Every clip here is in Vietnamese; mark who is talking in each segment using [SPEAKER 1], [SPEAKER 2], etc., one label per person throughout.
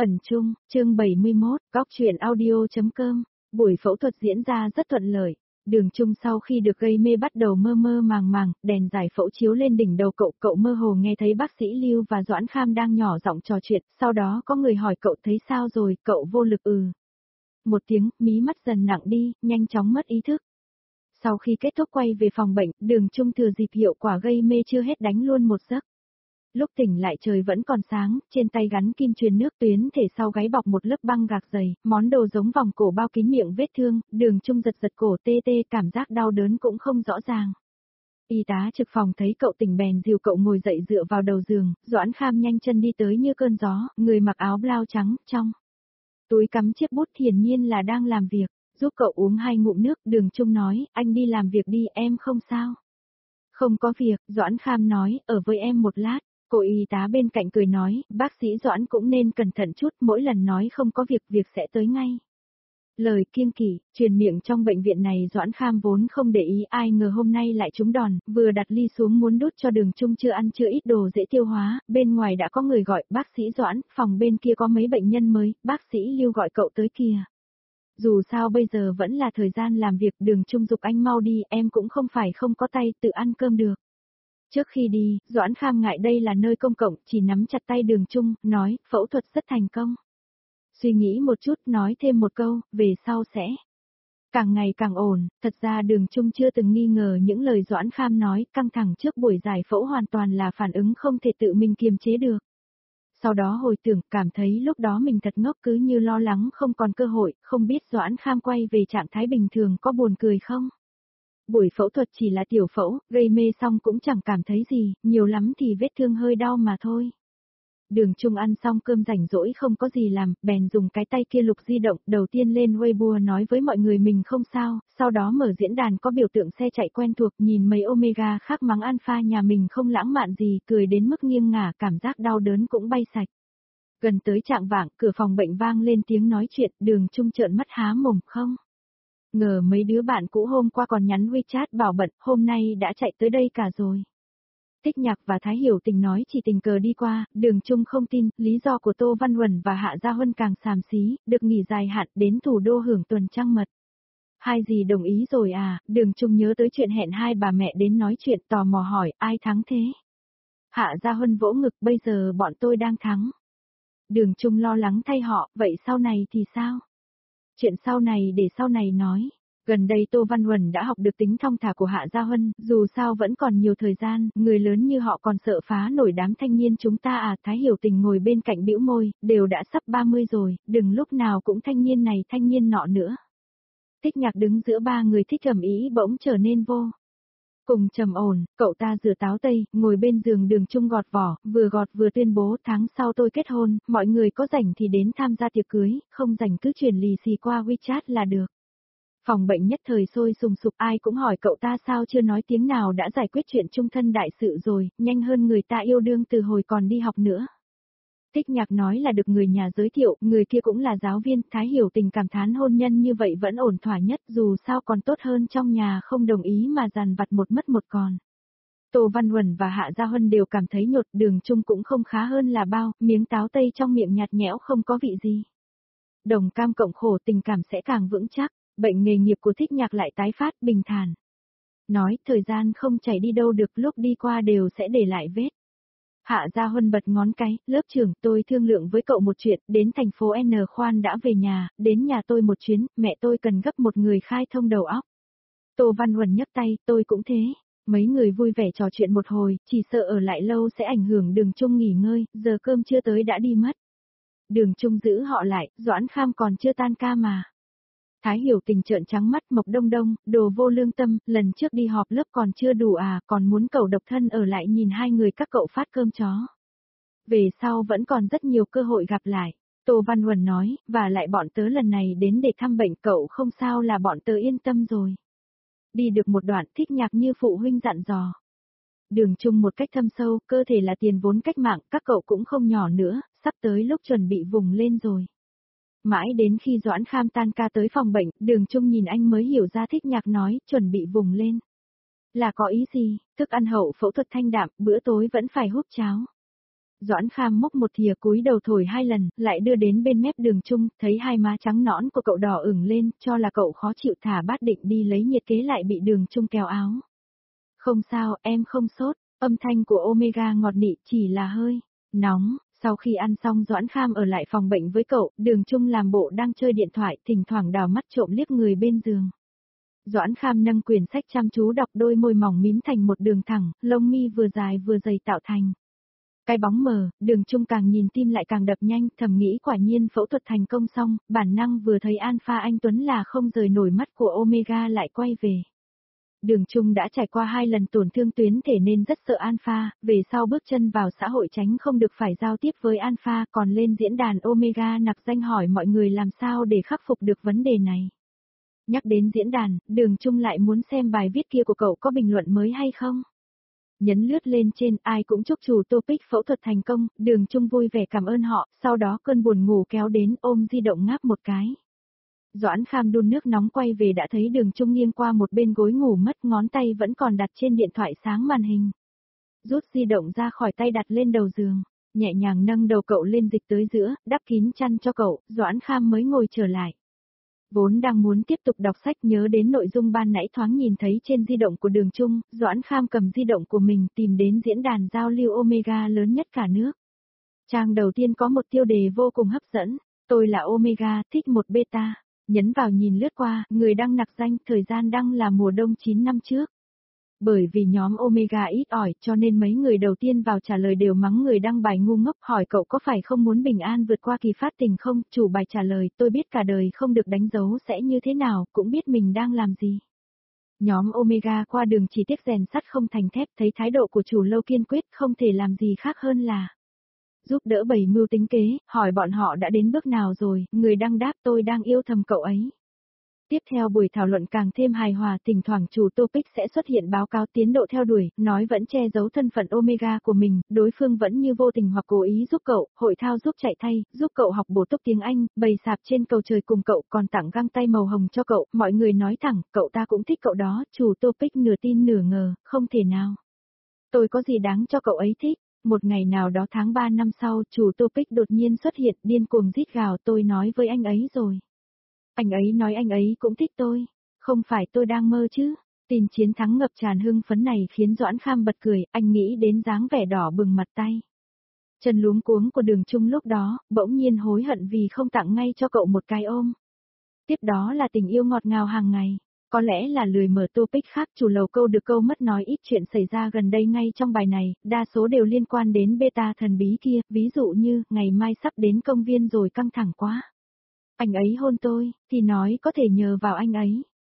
[SPEAKER 1] Phần chung, chương 71, góc truyện audio.com. Buổi phẫu thuật diễn ra rất thuận lợi. Đường Trung sau khi được gây mê bắt đầu mơ mơ màng màng, đèn giải phẫu chiếu lên đỉnh đầu cậu mơ hồ nghe thấy bác sĩ Lưu và Doãn Kham đang nhỏ giọng trò chuyện, sau đó có người hỏi cậu thấy sao rồi, cậu vô lực một tiếng, mí mắt dần nặng đi, nhanh chóng mất ý thức. Sau khi kết thúc quay về phòng bệnh, Đường Trung thừa dịp hiệu quả gây mê chưa hết đánh luôn một giấc. Lúc tỉnh lại trời vẫn còn sáng, trên tay gắn kim truyền nước tuyến thể sau gáy bọc một lớp băng gạc dày, món đồ giống vòng cổ bao kín miệng vết thương, Đường Trung giật cổ tê cảm giác đau đớn cũng không rõ ràng. Y tá trực phòng thấy cậu tỉnh bèn dìu cậu ngồi dậy dựa vào đầu giường, Doãn Kham nhanh chân đi tới như cơn gió, người mặc áo blau trắng, trong túi cắm chiếc bút hiển nhiên là đang làm việc, giúp cậu uống 2 ngụm nước, Đường Trung nói, anh đi làm việc đi, em không sao. Không có việc, Doãn Kham nói, ở với em một lát. Cô y tá bên cạnh cười nói, bác sĩ Doãn cũng nên cẩn thận chút, mỗi lần nói không có việc sẽ tới ngay. Lời kiêng kỵ, truyền miệng trong bệnh viện này Doãn Kham vốn không để ý, ai ngờ hôm nay lại trúng đòn, vừa đặt ly xuống muốn đút cho Đường Trung chưa ăn chưa ít đồ dễ tiêu hóa, bên ngoài đã có người gọi, bác sĩ Doãn, phòng bên kia có mấy bệnh nhân mới, bác sĩ Lưu gọi cậu tới kìa. Dù sao bây giờ vẫn là thời gian làm việc, Đường Trung giục anh mau đi, em cũng không phải không có tay, tự ăn cơm được. Trước khi đi, Doãn Kham ngại đây là nơi công cộng, chỉ nắm chặt tay Đường Trung, nói, phẫu thuật rất thành công. Suy nghĩ một chút, nói thêm một câu, về sau sẽ càng ngày càng ổn, thật ra Đường Trung chưa từng nghi ngờ những lời Doãn Kham nói, căng thẳng trước buổi giải phẫu hoàn toàn là phản ứng không thể tự mình kiềm chế được. Sau đó hồi tưởng, cảm thấy lúc đó mình thật ngốc cứ như lo lắng không còn cơ hội, không biết Doãn Kham quay về trạng thái bình thường có buồn cười không? Buổi phẫu thuật chỉ là tiểu phẫu, gây mê xong cũng chẳng cảm thấy gì, nhiều lắm thì vết thương hơi đau mà thôi. Đường Trung ăn xong cơm rảnh rỗi không có gì làm, bèn dùng cái tay kia lục di động, đầu tiên lên Weibo nói với mọi người mình không sao, sau đó mở diễn đàn có biểu tượng xe chạy quen thuộc, nhìn mấy Omega khác mắng Alpha nhà mình không lãng mạn gì, cười đến mức nghiêng ngả, cảm giác đau đớn cũng bay sạch. Gần tới trạng vạng, cửa phòng bệnh vang lên tiếng nói chuyện, Đường Trung trợn mắt há mồm, không ngờ mấy đứa bạn cũ hôm qua còn nhắn WeChat bảo bận, hôm nay đã chạy tới đây cả rồi. Thích Nhạc và Thái Hiểu Tình nói chỉ tình cờ đi qua, Đường Trung không tin, lý do của Tô Văn Huẩn và Hạ Gia Huân càng xàm xí, được nghỉ dài hạn đến thủ đô hưởng tuần trăng mật. Hai dì đồng ý rồi à, Đường Trung nhớ tới chuyện hẹn hai bà mẹ đến nói chuyện tò mò hỏi, ai thắng thế? Hạ Gia Huân vỗ ngực, bây giờ bọn tôi đang thắng. Đường Trung lo lắng thay họ, vậy sau này thì sao? Chuyện sau này để sau này nói. Gần đây Tô Văn Huẩn đã học được tính thong thả của Hạ Gia Huân, dù sao vẫn còn nhiều thời gian, người lớn như họ còn sợ phá nổi đám thanh niên chúng ta à, Thái Hiểu Tình ngồi bên cạnh bĩu môi, đều đã sắp 30 rồi, đừng lúc nào cũng thanh niên này thanh niên nọ nữa. Thích Nhạc đứng giữa ba người thích ầm ĩ bỗng trở nên vô cùng trầm ổn, cậu ta rửa táo tây, ngồi bên giường Đường Trung gọt vỏ, vừa gọt vừa tuyên bố tháng sau tôi kết hôn, mọi người có rảnh thì đến tham gia tiệc cưới, không rảnh cứ chuyển lì xì qua WeChat là được. Phòng bệnh nhất thời sôi sùng sục, ai cũng hỏi cậu ta sao chưa nói tiếng nào đã giải quyết chuyện chung thân đại sự rồi, nhanh hơn người ta yêu đương từ hồi còn đi học nữa. Thích Nhạc nói là được người nhà giới thiệu, người kia cũng là giáo viên, Thái Hiểu Tình cảm thán hôn nhân như vậy vẫn ổn thỏa nhất, dù sao còn tốt hơn trong nhà không đồng ý mà dằn vặt một mất một còn. Tô Văn Huẩn và Hạ Gia Huân đều cảm thấy nhột, Đường Trung cũng không khá hơn là bao, miếng táo tây trong miệng nhạt nhẽo không có vị gì. Đồng cam cộng khổ tình cảm sẽ càng vững chắc, bệnh nghề nghiệp của Thích Nhạc lại tái phát bình thản. Nói, thời gian không chảy đi đâu được, lúc đi qua đều sẽ để lại vết. Hạ Gia Huân bật ngón cái, lớp trưởng, tôi thương lượng với cậu một chuyện, đến thành phố N khoan đã về nhà, đến nhà tôi một chuyến, mẹ tôi cần gấp một người khai thông đầu óc. Tô Văn Huẩn nhấc tay, tôi cũng thế. Mấy người vui vẻ trò chuyện một hồi, chỉ sợ ở lại lâu sẽ ảnh hưởng Đường Trung nghỉ ngơi, giờ cơm chưa tới đã đi mất. Đường Trung giữ họ lại, Doãn Kham còn chưa tan ca mà. Thái Hiểu Tình trợn trắng mắt, Mộc Đông Đông, đồ vô lương tâm, lần trước đi họp lớp còn chưa đủ à, còn muốn cậu độc thân ở lại nhìn hai người các cậu phát cơm chó. Về sau vẫn còn rất nhiều cơ hội gặp lại. Tô Văn Huẩn nói, và lại bọn tớ lần này đến để thăm bệnh cậu không sao là bọn tớ yên tâm rồi. Đi được một đoạn, Thích Nhạc như phụ huynh dặn dò. Đường Trung một cách thâm sâu, cơ thể là tiền vốn cách mạng, các cậu cũng không nhỏ nữa, sắp tới lúc chuẩn bị vùng lên rồi. Mãi đến khi Doãn Kham tan ca tới phòng bệnh, Đường Trung nhìn anh mới hiểu ra Thích Nhạc nói, chuẩn bị vùng lên. Là có ý gì, thức ăn hậu phẫu thuật thanh đạm, bữa tối vẫn phải húp cháo. Doãn Kham múc một thìa cúi đầu thổi 2 lần, lại đưa đến bên mép Đường Trung, thấy hai má trắng nõn của cậu đỏ ửng lên, cho là cậu khó chịu thả bát định đi lấy nhiệt kế lại bị Đường Trung kéo áo. Không sao, em không sốt, âm thanh của Omega ngọt nị, chỉ là hơi nóng. Sau khi ăn xong Doãn Kham ở lại phòng bệnh với cậu, Đường Trung làm bộ đang chơi điện thoại, thỉnh thoảng đào mắt trộm liếc người bên giường. Doãn Kham nâng quyển sách chăm chú đọc, đôi môi mỏng mím thành một đường thẳng, lông mi vừa dài vừa dày tạo thành cái bóng mờ. Đường Trung càng nhìn tim lại càng đập nhanh, thầm nghĩ quả nhiên phẫu thuật thành công xong, bản năng vừa thấy Alpha anh Tuấn là không rời nổi mắt của Omega lại quay về. Đường Trung đã trải qua 2 lần tổn thương tuyến thể nên rất sợ Alpha, về sau bước chân vào xã hội tránh không được phải giao tiếp với Alpha, còn lên diễn đàn Omega nặc danh hỏi mọi người làm sao để khắc phục được vấn đề này. Nhắc đến diễn đàn, Đường Trung lại muốn xem bài viết kia của cậu có bình luận mới hay không. Nhấn lướt lên trên, ai cũng chúc chủ Topic phẫu thuật thành công, Đường Trung vui vẻ cảm ơn họ, sau đó cơn buồn ngủ kéo đến, ôm di động ngáp một cái. Doãn Kham đun nước nóng quay về đã thấy Đường Trung nghiêng qua một bên gối ngủ mất, ngón tay vẫn còn đặt trên điện thoại sáng màn hình. Rút di động ra khỏi tay đặt lên đầu giường, nhẹ nhàng nâng đầu cậu lên dịch tới giữa, đắp kín chăn cho cậu, Doãn Kham mới ngồi trở lại. Vốn đang muốn tiếp tục đọc sách nhớ đến nội dung ban nãy thoáng nhìn thấy trên di động của Đường Trung, Doãn Kham cầm di động của mình tìm đến diễn đàn giao lưu Omega lớn nhất cả nước. Trang đầu tiên có một tiêu đề vô cùng hấp dẫn, tôi là Omega, thích một beta. Nhấn vào nhìn lướt qua, người đăng nặc danh, thời gian đăng là mùa đông 9 năm trước. Bởi vì nhóm Omega ít ỏi cho nên mấy người đầu tiên vào trả lời đều mắng người đăng bài ngu ngốc, hỏi cậu có phải không muốn bình an vượt qua kỳ phát tình không, chủ bài trả lời tôi biết cả đời không được đánh dấu sẽ như thế nào, cũng biết mình đang làm gì. Nhóm Omega qua đường chỉ tiếc rèn sắt không thành thép, thấy thái độ của chủ lâu kiên quyết không thể làm gì khác hơn là giúp đỡ bày mưu tính kế, hỏi bọn họ đã đến bước nào rồi, người đăng đáp tôi đang yêu thầm cậu ấy. Tiếp theo buổi thảo luận càng thêm hài hòa, thỉnh thoảng chủ Topic sẽ xuất hiện báo cáo tiến độ theo đuổi, nói vẫn che giấu thân phận Omega của mình, đối phương vẫn như vô tình hoặc cố ý giúp cậu, hội thao giúp chạy thay, giúp cậu học bổ túc tiếng Anh, bày sạp trên cầu trời cùng cậu, còn tặng găng tay màu hồng cho cậu, mọi người nói thẳng, cậu ta cũng thích cậu đó, chủ Topic nửa tin nửa ngờ, không thể nào. Tôi có gì đáng cho cậu ấy thích. Một ngày nào đó tháng 3 năm sau, chủ Topic đột nhiên xuất hiện, điên cuồng rít gào, tôi nói với anh ấy rồi. Anh ấy nói anh ấy cũng thích tôi. Không phải tôi đang mơ chứ. Tin chiến thắng ngập tràn hưng phấn này khiến Doãn Kham bật cười, anh nghĩ đến dáng vẻ đỏ bừng mặt tay. Chân luống cuống của Đường Trung lúc đó, bỗng nhiên hối hận vì không tặng ngay cho cậu một cái ôm. Tiếp đó là tình yêu ngọt ngào hàng ngày. Có lẽ là lười mở topic khác, chủ lầu câu được câu mất nói ít chuyện xảy ra gần đây ngay trong bài này, đa số đều liên quan đến beta thần bí kia, ví dụ như, ngày mai sắp đến công viên rồi căng thẳng quá. Anh ấy hôn tôi, thì nói có thể nhờ vào anh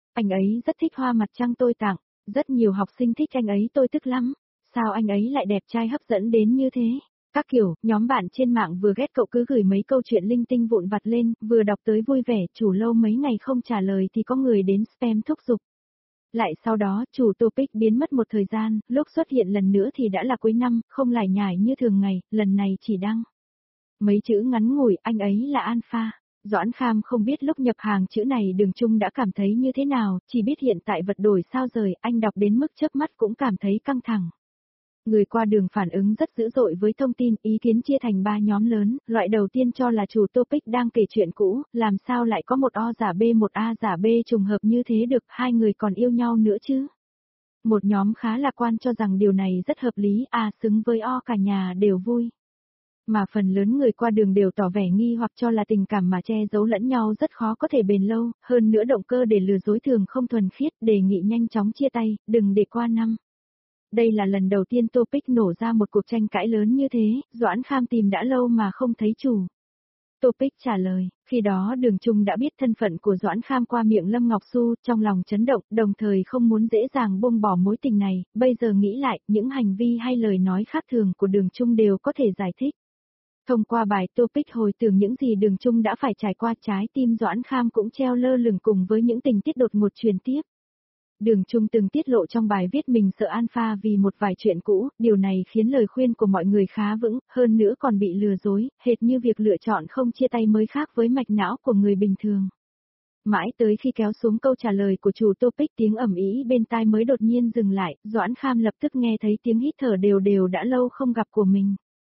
[SPEAKER 1] ấy rất thích hoa mặt trăng tôi tặng, rất nhiều học sinh thích anh ấy tôi tức lắm, sao anh ấy lại đẹp trai hấp dẫn đến như thế. Các kiểu, nhóm bạn trên mạng vừa ghét cậu cứ gửi mấy câu chuyện linh tinh vụn vặt lên, vừa đọc tới vui vẻ, chủ lâu mấy ngày không trả lời thì có người đến spam thúc giục. Lại sau đó, chủ Topic biến mất một thời gian, lúc xuất hiện lần nữa thì đã là cuối năm, không lải nhải như thường ngày, lần này chỉ đăng mấy chữ ngắn ngủi, anh ấy là Alpha. Doãn Kham không biết lúc nhập hàng chữ này Đường Trung đã cảm thấy như thế nào, chỉ biết hiện tại vật đổi sao rời, anh đọc đến mức chớp mắt cũng cảm thấy căng thẳng. Người qua đường phản ứng rất dữ dội với thông tin, ý kiến chia thành 3 nhóm lớn, loại đầu tiên cho là chủ Topic đang kể chuyện cũ, làm sao lại có một O giả B một A giả B trùng hợp như thế được, hai người còn yêu nhau nữa chứ. Một nhóm khá lạc quan cho rằng điều này rất hợp lý, xứng với O cả nhà đều vui. Mà phần lớn người qua đường đều tỏ vẻ nghi hoặc cho là tình cảm mà che giấu lẫn nhau rất khó có thể bền lâu, hơn nữa động cơ để lừa dối thường không thuần khiết, đề nghị nhanh chóng chia tay, đừng để qua năm. Đây là lần đầu tiên Topic nổ ra một cuộc tranh cãi lớn như thế, Doãn Kham tìm đã lâu mà không thấy chủ. Topic trả lời, khi đó Đường Trung đã biết thân phận của Doãn Kham qua miệng Lâm Ngọc Xu, trong lòng chấn động, đồng thời không muốn dễ dàng buông bỏ mối tình này, bây giờ nghĩ lại, những hành vi hay lời nói khác thường của Đường Trung đều có thể giải thích. Thông qua bài Topic hồi tưởng những gì Đường Trung đã phải trải qua, trái tim Doãn Kham cũng treo lơ lửng cùng với những tình tiết đột ngột truyền tiếp. Đường Trung từng tiết lộ trong bài viết mình sợ Alpha vì một vài chuyện cũ, điều này khiến lời khuyên của mọi người khá vững, hơn nữa còn bị lừa dối, hệt như việc lựa chọn không chia tay mới khác với mạch não của người bình thường. Mãi tới khi kéo xuống câu trả lời của chủ Topic, tiếng ầm ĩ bên tai mới đột nhiên dừng lại, Doãn Kham lập tức nghe thấy tiếng hít thở đều đều đã lâu không gặp của mình.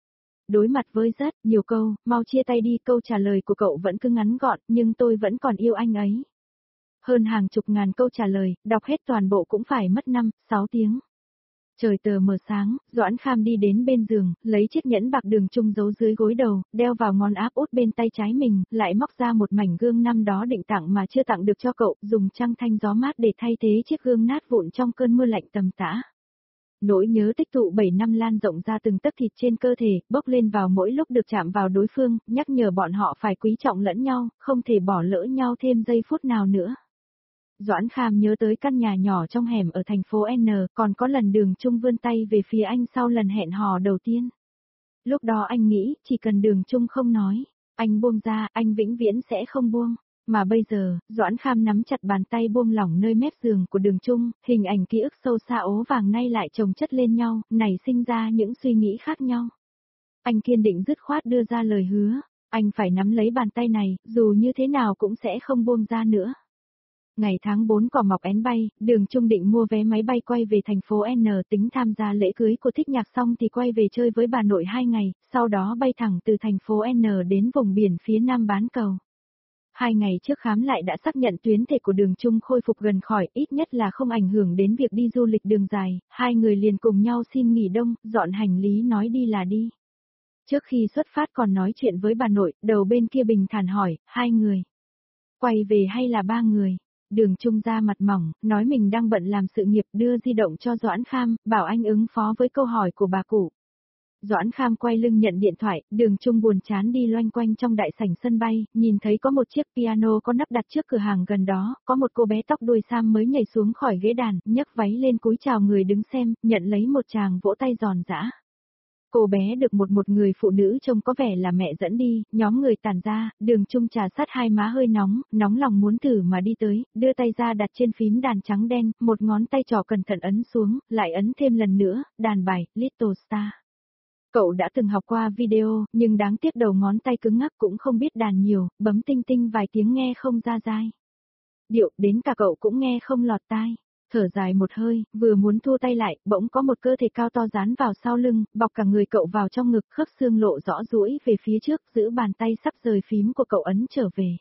[SPEAKER 1] Đối mặt với rất nhiều câu, mau chia tay đi, câu trả lời của cậu vẫn cứ ngắn gọn, nhưng tôi vẫn còn yêu anh ấy. Hơn hàng chục ngàn câu trả lời, đọc hết toàn bộ cũng phải mất 5-6 tiếng. Trời tờ mờ sáng, Doãn Kham đi đến bên giường, lấy chiếc nhẫn bạc Đường Trung giấu dưới gối đầu, đeo vào ngón áp út bên tay trái mình, lại móc ra một mảnh gương năm đó định tặng mà chưa tặng được cho cậu, dùng trăng thanh gió mát để thay thế chiếc gương nát vụn trong cơn mưa lạnh tầm tã. Nỗi nhớ tích tụ 7 năm lan rộng ra từng tấc thịt trên cơ thể, bốc lên vào mỗi lúc được chạm vào đối phương, nhắc nhở bọn họ phải quý trọng lẫn nhau, không thể bỏ lỡ nhau thêm giây phút nào nữa. Doãn Kham nhớ tới căn nhà nhỏ trong hẻm ở thành phố N, còn có lần Đường Trung vươn tay về phía anh sau lần hẹn hò đầu tiên. Lúc đó anh nghĩ, chỉ cần Đường Trung không nói, anh buông ra, anh vĩnh viễn sẽ không buông. Mà bây giờ, Doãn Kham nắm chặt bàn tay buông lỏng nơi mép giường của Đường Trung, hình ảnh ký ức sâu xa ố vàng nay lại chồng chất lên nhau, nảy sinh ra những suy nghĩ khác nhau. Anh kiên định dứt khoát đưa ra lời hứa, anh phải nắm lấy bàn tay này, dù như thế nào cũng sẽ không buông ra nữa. Ngày tháng 4 cỏ mọc én bay, Đường Trung định mua vé máy bay quay về thành phố N, tính tham gia lễ cưới của Thích Nhạc xong thì quay về chơi với bà nội 2 ngày, sau đó bay thẳng từ thành phố N đến vùng biển phía nam bán cầu. 2 ngày trước khám lại đã xác nhận tuyến thể của Đường Trung khôi phục gần khỏi, ít nhất là không ảnh hưởng đến việc đi du lịch đường dài, hai người liền cùng nhau xin nghỉ đông, dọn hành lý nói đi là đi. Trước khi xuất phát còn nói chuyện với bà nội, đầu bên kia bình thản hỏi, 2 người. Quay về hay là 3 người? Đường Trung ra mặt mỏng, nói mình đang bận làm sự nghiệp, đưa di động cho Doãn Kham, bảo anh ứng phó với câu hỏi của bà cụ. Doãn Kham quay lưng nhận điện thoại, Đường Trung buồn chán đi loanh quanh trong đại sảnh sân bay, nhìn thấy có một chiếc piano có nắp đặt trước cửa hàng gần đó, có một cô bé tóc đuôi sam mới nhảy xuống khỏi ghế đàn, nhấc váy lên cúi chào người đứng xem, nhận lấy một tràng vỗ tay giòn giã. Cô bé được một người phụ nữ trông có vẻ là mẹ dẫn đi, nhóm người tản ra, Đường Trung trà sát hai má hơi nóng, nóng lòng muốn thử mà đi tới, đưa tay ra đặt trên phím đàn trắng đen, một ngón tay trỏ cẩn thận ấn xuống, lại ấn thêm lần nữa, đàn bài, Little Star. Cậu đã từng học qua video, nhưng đáng tiếc đầu ngón tay cứng ngắc cũng không biết đàn nhiều, bấm tinh tinh vài tiếng nghe không ra dai. Điệu, đến cả cậu cũng nghe không lọt tai. Thở dài một hơi, vừa muốn thua tay lại, bỗng có một cơ thể cao to dán vào sau lưng, bọc cả người cậu vào trong ngực, khớp xương lộ rõ duỗi về phía trước, giữ bàn tay sắp rời phím của cậu ấn trở về.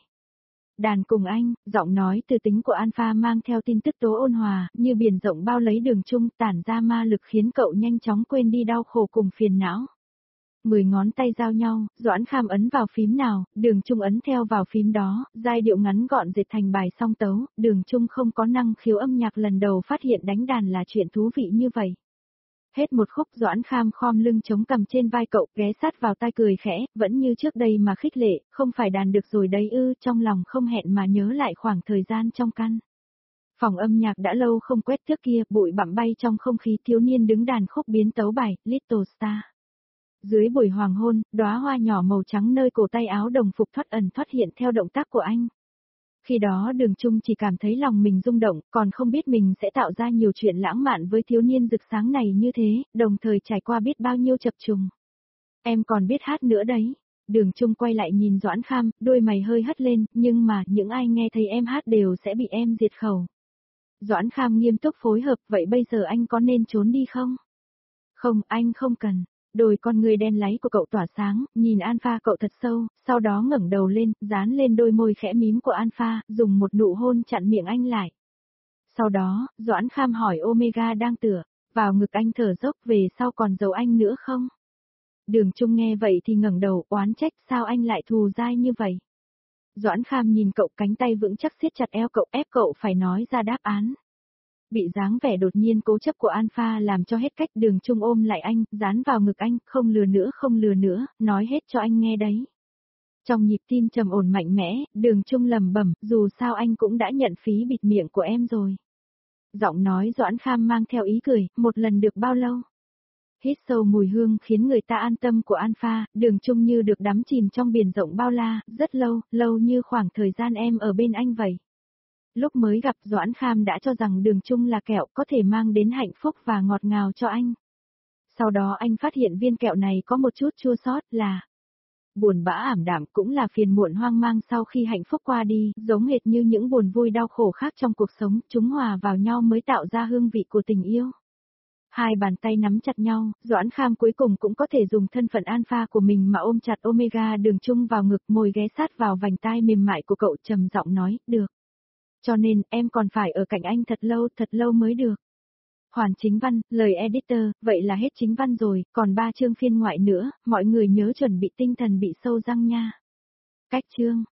[SPEAKER 1] Đàn cùng anh, giọng nói từ tính của Alpha mang theo tin tức tố ôn hòa, như biển rộng bao lấy Đường Trung, tản ra ma lực khiến cậu nhanh chóng quên đi đau khổ cùng phiền não. 10 ngón tay giao nhau, Doãn Kham ấn vào phím nào, Đường Trung ấn theo vào phím đó, giai điệu ngắn gọn dệt thành bài song tấu, Đường Trung không có năng khiếu âm nhạc lần đầu phát hiện đánh đàn là chuyện thú vị như vậy. Hết một khúc Doãn Kham khom lưng chống cằm trên vai cậu, ghé sát vào tai cười khẽ, vẫn như trước đây mà khích lệ, không phải đàn được rồi đấy ư, trong lòng không hẹn mà nhớ lại khoảng thời gian trong căn. Phòng âm nhạc đã lâu không quét thước kia, bụi bặm bay trong không khí, thiếu niên đứng đàn khúc biến tấu bài, Little Star. Dưới buổi hoàng hôn, đóa hoa nhỏ màu trắng nơi cổ tay áo đồng phục thoát ẩn thoát hiện theo động tác của anh. Khi đó Đường Trung chỉ cảm thấy lòng mình rung động, còn không biết mình sẽ tạo ra nhiều chuyện lãng mạn với thiếu niên rực sáng này như thế, đồng thời trải qua biết bao nhiêu chập trùng. Em còn biết hát nữa đấy. Đường Trung quay lại nhìn Doãn Kham, đôi mày hơi hất lên, nhưng mà những ai nghe thấy em hát đều sẽ bị em diệt khẩu. Doãn Kham nghiêm túc phối hợp, vậy bây giờ anh có nên trốn đi không? Không, anh không cần. Đôi con người đen láy của cậu tỏa sáng, nhìn Alpha cậu thật sâu, sau đó ngẩng đầu lên, dán lên đôi môi khẽ mím của Alpha, dùng một nụ hôn chặn miệng anh lại. Sau đó, Doãn Kham hỏi Omega đang tựa vào ngực anh thở dốc, về sau còn giấu anh nữa không? Đường Trung nghe vậy thì ngẩng đầu, oán trách sao anh lại thù dai như vậy? Doãn Kham nhìn cậu, cánh tay vững chắc siết chặt eo cậu, ép cậu phải nói ra đáp án. Bị dáng vẻ đột nhiên cố chấp của Alpha làm cho hết cách, Đường Trung ôm lại anh, dán vào ngực anh, không lừa nữa, nói hết cho anh nghe đấy. Trong nhịp tim trầm ổn mạnh mẽ, Đường Trung lẩm bẩm, dù sao anh cũng đã nhận phí bịt miệng của em rồi. Giọng nói Doãn Kham mang theo ý cười, một lần được bao lâu? Hít sâu mùi hương khiến người ta an tâm của Alpha, Đường Trung như được đắm chìm trong biển rộng bao la, rất lâu, lâu như khoảng thời gian em ở bên anh vậy. Lúc mới gặp Doãn Kham đã cho rằng Đường Trung là kẹo có thể mang đến hạnh phúc và ngọt ngào cho anh. Sau đó anh phát hiện viên kẹo này có một chút chua xót, là buồn bã ảm đạm, cũng là phiền muộn hoang mang sau khi hạnh phúc qua đi, giống hệt như những buồn vui đau khổ khác trong cuộc sống, chúng hòa vào nhau mới tạo ra hương vị của tình yêu. Hai bàn tay nắm chặt nhau, Doãn Kham cuối cùng cũng có thể dùng thân phận alpha của mình mà ôm chặt Omega Đường Trung vào ngực, môi ghé sát vào vành tai mềm mại của cậu, trầm giọng nói, được. Cho nên, em còn phải ở cạnh anh thật lâu mới được. Hoàn chính văn, lời editor, vậy là hết chính văn rồi, còn 3 chương phiên ngoại nữa, mọi người nhớ chuẩn bị tinh thần bị sâu răng nha. Cách chương.